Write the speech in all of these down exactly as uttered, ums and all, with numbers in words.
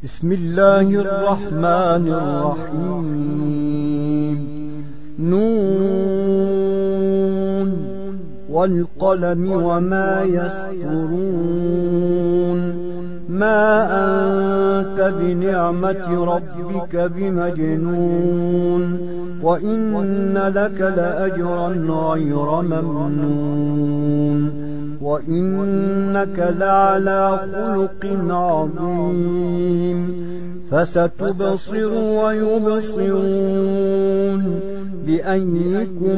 بسم الله الرحمن الرحيم. نون والقلم وما يسطرون. ما أنت بنعمة ربك بمجنون، وإن لك لأجرا غير ممنون، وإنك لعلى خلق عظيم. فستبصر ويبصرون بأيكم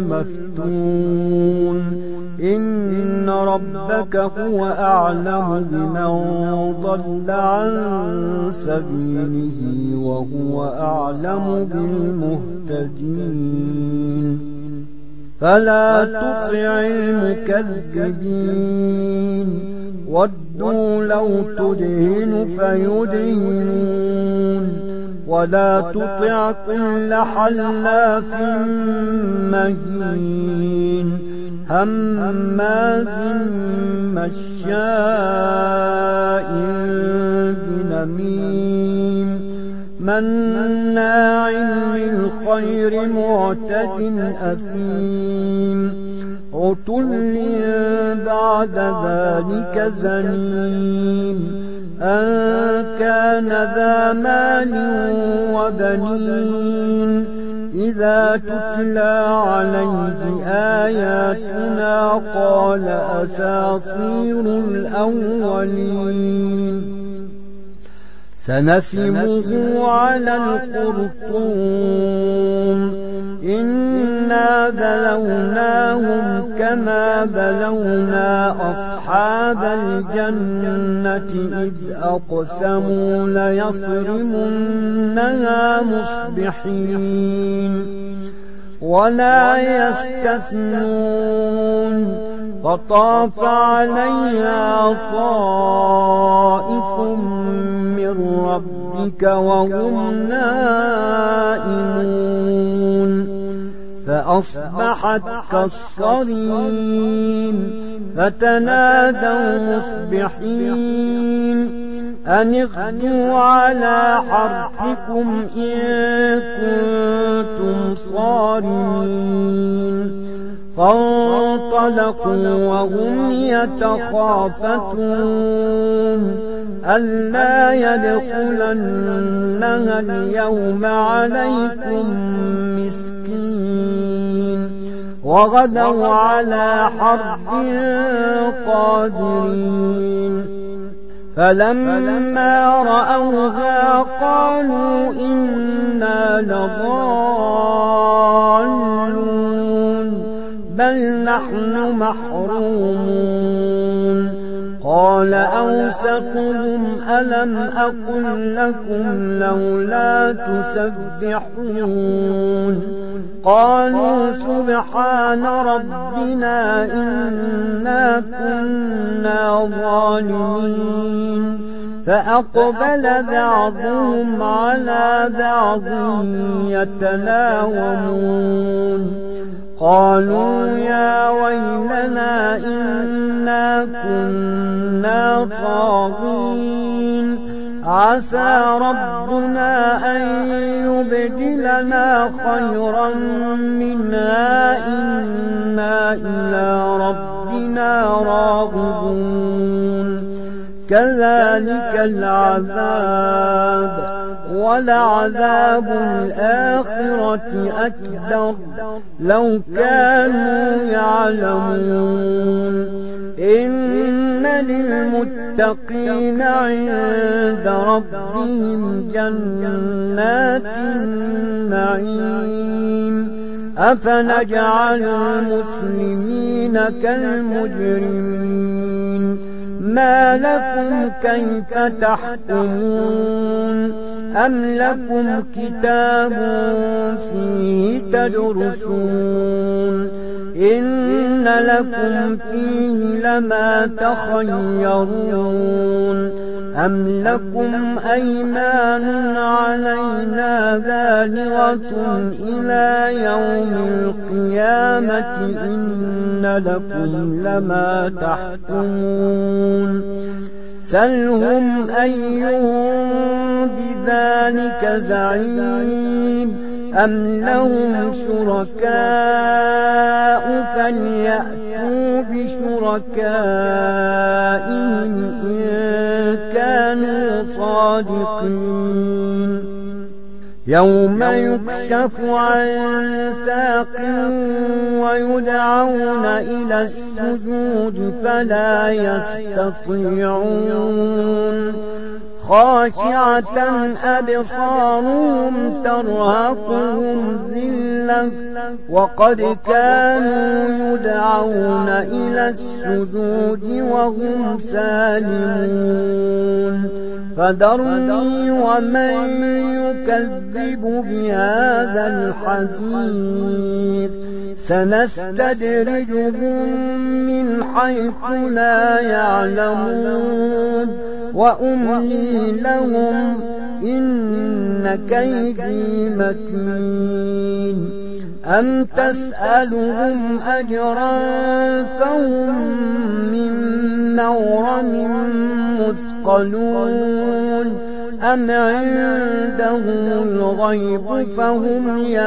المفتون. إن ربك هو أعلم بمن ضل عن سبيله وهو أعلم بالمهتدين. فلا تطع المكذبين، ودوا لو تدهن فيدهنون. ولا تطع كل حلاف مهين، هماز مشاء بنميم، مناع للخير معتد أثيم، عتل بعد ذلك زنيم، أن كان ذا مال وبنين. إذا تتلى عليه آياتنا قال أساطير الأولين. سنسمه على الخرطوم، إنا بلوناهم كما بلونا أصحاب الجنة إذ أقسموا ليصرمنها مصبحين، ولا يستثنون. فطاف عليها طائف من ربك وهم نائمون، فأصبحت كالصريم. فتنادوا مصبحين أن اغدوا على حرثكم إن كنتم صارمين. فانطلقوا وهم يتخافتون ألا يدخلنها اليوم عليكم مسكين، وغدوا على حرد قادرين. فلما رأوها قالوا إنا لضالون، بل نحن محرومون. قال أوسطهم ألم أقل لكم لولا تسبحون؟ قالوا سبحان ربنا إنا كنا ظالمين. فأقبل بعضهم على بعض يتلاومون قالوا يا ويلنا إنا كنا طاغين، عسى ربنا أن يبدلنا خيرا منها إنا إلى ربنا راغبون. كذلك العذاب، ولعذاب الآخرة أكبر لو كانوا يعلمون. إن للمتقين عند ربهم جنات النعيم. أفنجعل المسلمين كالمجرمين؟ ما لكم كيف تحكمون؟ أم لكم كتاب فيه تدرسون؟ إن لكم فيه لما تخيرون. أم لكم أيمان علينا بالغة إلى يوم القيامة إن لكم لما تحكمون. سلهم أيهم بذلك زعيم أم لهم شركاء فليأتوا بشركائهم إن كانوا صادقين يوم يكشف عن ساق ويدعون إلى السجود فلا يستطيعون خاشعة أبصارهم ترهقهم ذلة وقد كانوا يدعون إلى السجود وهم سالمون فذرني ومن يكذب بهذا الحديث سنستدرجهم من حيث لا يعلمون وأملي لهم إن كيدي متين أم تسألهم أجرا فهم من مغرم مثقلون أم عندهم الغيب فهم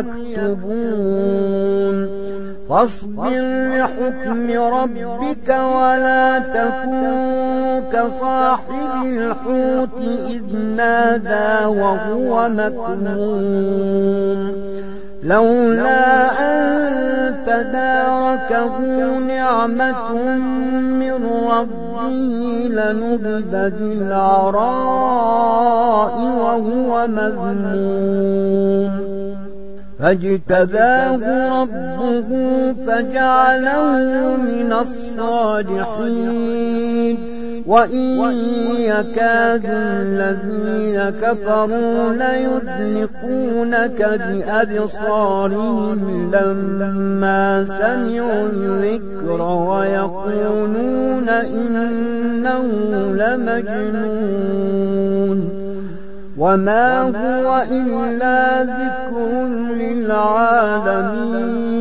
يكتبون فاصبر لحكم ربك ولا تكن كصاحب الحوت إذ نادى وهو مكظوم لولا أن تداركه نعمة من ربه لنبذ بالعراء وهو مذموم فاجتباه ربه فجعله من الصالحين وإن يكاد الذين كفروا ليزلقونك بأبصارهم لما سمعوا الذكر ويقولون إنه لمجنون وما هو إلا ذكر للعالمين